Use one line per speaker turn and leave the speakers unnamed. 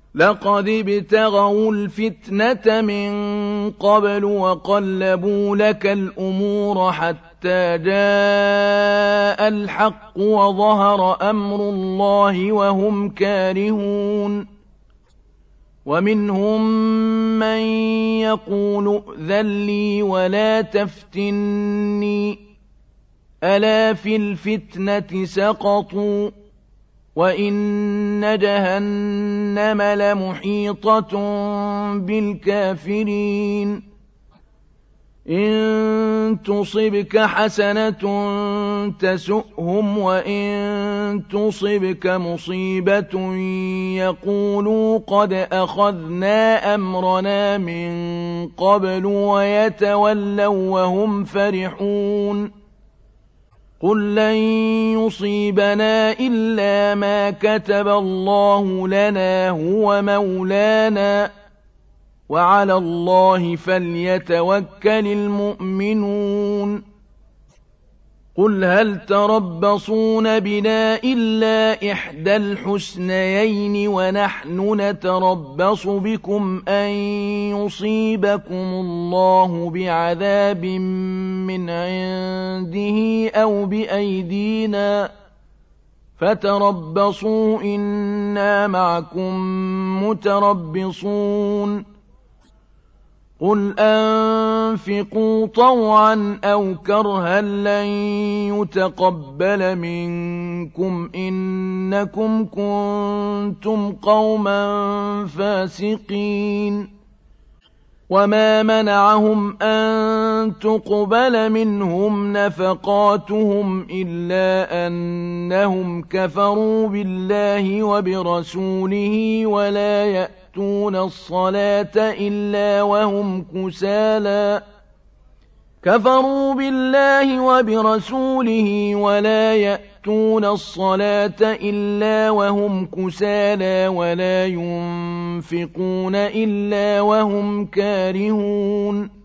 لقد ابتغوا الفتنة من قبل وقلبوا لك الأمور حتى جاء الحق وظهر أمر الله وهم كارهون ومنهم من يقول ائذن لي ولا تفتني ألا في الفتنة سقطوا وإن جهنم لمحيطة بالكافرين إن تصبك حسنة تسؤهم وإن تصبك مصيبة يقولوا قد أخذنا أمرنا من قبل ويتولوا وهم فرحون قل لن يصيبنا إلا ما كتب الله لنا هو مولانا وعلى الله فليتوكل المؤمنون قل هل تربصون بنا إلا إحدى الحسنيين ونحن نتربص بكم أن يصيبكم الله بعذاب من عنده أو بأيدينا فتربصوا إنا معكم متربصون قل أنفقوا طوعا أو كرها لن يتقبل منكم إنكم كنتم قوما فاسقين وما منعهم أن تقبل منهم نفقاتهم إلا أنهم كفروا بالله وبرسوله ولا يأتون الصلاة إلا وهم كسالى كفروا بالله وبرسوله ولا يأتون الصلاة إلا وهم كسالى ولا ينفقون إلا وهم كارهون